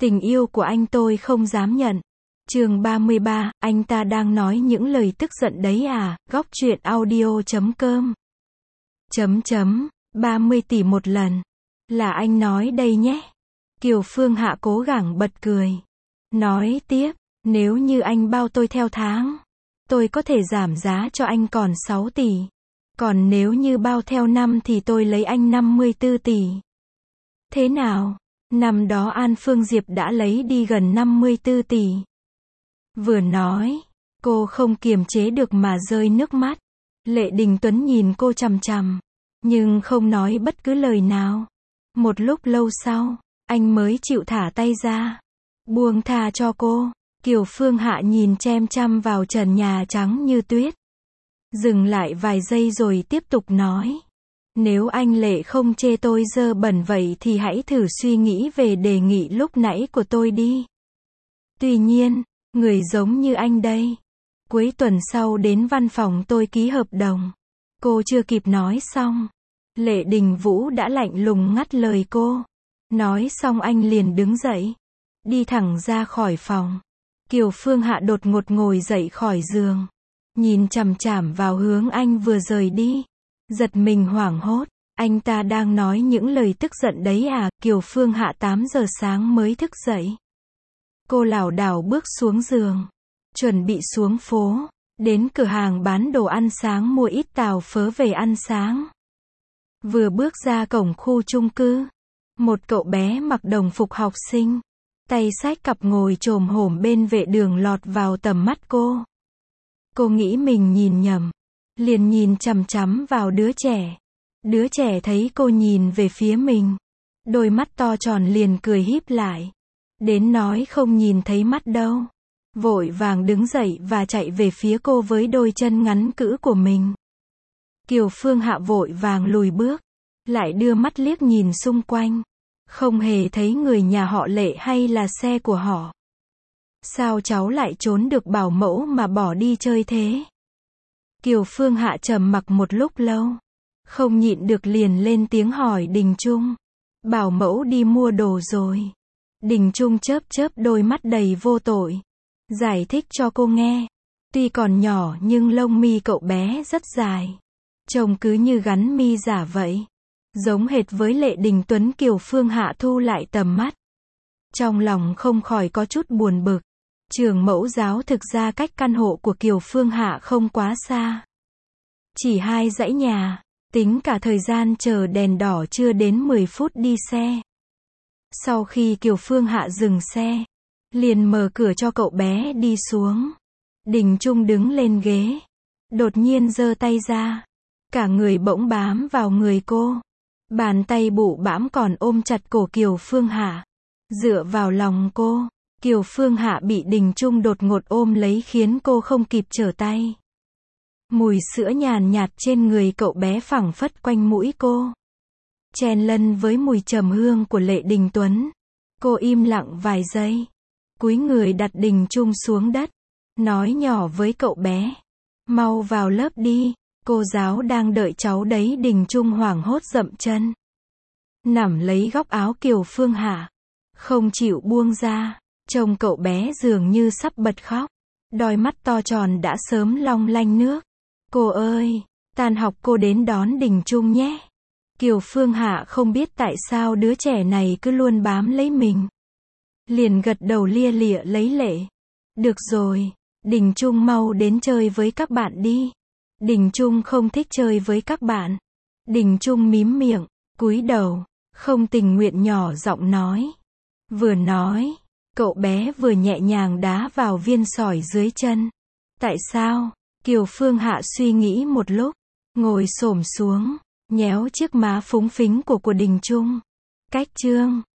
Tình yêu của anh tôi không dám nhận. Chương 33, anh ta đang nói những lời tức giận đấy à, góc truyện audio.com. 30 tỷ một lần. Là anh nói đây nhé. Kiều Phương Hạ cố gắng bật cười. Nói tiếp, nếu như anh bao tôi theo tháng, tôi có thể giảm giá cho anh còn 6 tỷ. Còn nếu như bao theo năm thì tôi lấy anh 54 tỷ. Thế nào? Năm đó An Phương Diệp đã lấy đi gần 54 tỷ. Vừa nói, cô không kiềm chế được mà rơi nước mắt. Lệ Đình Tuấn nhìn cô chằm chằm, nhưng không nói bất cứ lời nào. Một lúc lâu sau, anh mới chịu thả tay ra, buông tha cho cô. Kiều Phương Hạ nhìn chăm chăm vào trần nhà trắng như tuyết. Dừng lại vài giây rồi tiếp tục nói. Nếu anh Lệ không chê tôi dơ bẩn vậy thì hãy thử suy nghĩ về đề nghị lúc nãy của tôi đi. Tuy nhiên, người giống như anh đây. Cuối tuần sau đến văn phòng tôi ký hợp đồng. Cô chưa kịp nói xong, Lệ Đình Vũ đã lạnh lùng ngắt lời cô. Nói xong anh liền đứng dậy, đi thẳng ra khỏi phòng. Kiều Phương Hạ đột ngột ngồi dậy khỏi giường, nhìn chằm chằm vào hướng anh vừa rời đi. Giật mình hoảng hốt, anh ta đang nói những lời tức giận đấy à? Kiều Phương Hạ 8 giờ sáng mới thức dậy. Cô lảo đảo bước xuống giường, chuẩn bị xuống phố, đến cửa hàng bán đồ ăn sáng mua ít tàu phớ về ăn sáng. Vừa bước ra cổng khu chung cư, một cậu bé mặc đồng phục học sinh, tay xách cặp ngồi chồm hổm bên vệ đường lọt vào tầm mắt cô. Cô nghĩ mình nhìn nhầm, liền nhìn chằm chằm vào đứa trẻ. Đứa trẻ thấy cô nhìn về phía mình, đôi mắt to tròn liền cười híp lại. Đến nói không nhìn thấy mắt đâu. Vội vàng đứng dậy và chạy về phía cô với đôi chân ngắn cữ của mình. Kiều Phương Hạ vội vàng lùi bước, lại đưa mắt liếc nhìn xung quanh. Không hề thấy người nhà họ Lệ hay là xe của họ. Sao cháu lại trốn được bảo mẫu mà bỏ đi chơi thế? Kiều Phương Hạ trầm mặc một lúc lâu, không nhịn được liền lên tiếng hỏi Đình Trung. Bảo mẫu đi mua đồ rồi. Đình Trung chớp chớp đôi mắt đầy vô tội, giải thích cho cô nghe. Tuy còn nhỏ nhưng lông mi cậu bé rất dài, trông cứ như gắn mi giả vậy, giống hệt với Lệ Đình Tuấn. Kiều Phương Hạ thu lại tầm mắt, trong lòng không khỏi có chút buồn bực. Trường mẫu giáo thực ra cách căn hộ của Kiều Phương Hạ không quá xa, chỉ 2 dãy nhà, tính cả thời gian chờ đèn đỏ chưa đến 10 phút đi xe. Sau khi Kiều Phương Hạ dừng xe, liền mở cửa cho cậu bé đi xuống. Đình Trung đứng lên ghế, đột nhiên giơ tay ra, cả người bỗng bám vào người cô. Bàn tay bụ bãm còn ôm chặt cổ Kiều Phương Hạ, dựa vào lòng cô. Kiều Phương Hạ bị Đình Trung đột ngột ôm lấy khiến cô không kịp trở tay. Mùi sữa nhàn nhạt trên người cậu bé phảng phất quanh mũi cô, chen lân với mùi trầm hương của Lệ Đình Tuấn. Cô im lặng vài giây, cúi người đặt Đình Trung xuống đất, nói nhỏ với cậu bé. Mau vào lớp đi, cô giáo đang đợi cháu đấy. Đình Trung hoảng hốt dậm chân, nắm lấy góc áo Kiều Phương Hạ, không chịu buông ra. Trông cậu bé dường như sắp bật khóc, đôi mắt to tròn đã sớm long lanh nước. Cô ơi, tan học cô đến đón Đình Trung nhé. Kiều Phương Hạ không biết tại sao đứa trẻ này cứ luôn bám lấy mình, liền gật đầu lia lịa lấy lệ. Được rồi, Đình Trung mau đến chơi với các bạn đi. Đình Trung không thích chơi với các bạn. Đình Trung mím miệng, cúi đầu, không tình nguyện nhỏ giọng nói. Vừa nói, cậu bé vừa nhẹ nhàng đá vào viên sỏi dưới chân. Tại sao? Kiều Phương Hạ suy nghĩ một lúc, ngồi xổm xuống, nhéo chiếc má phúng phính của Đình Trung. Cách chương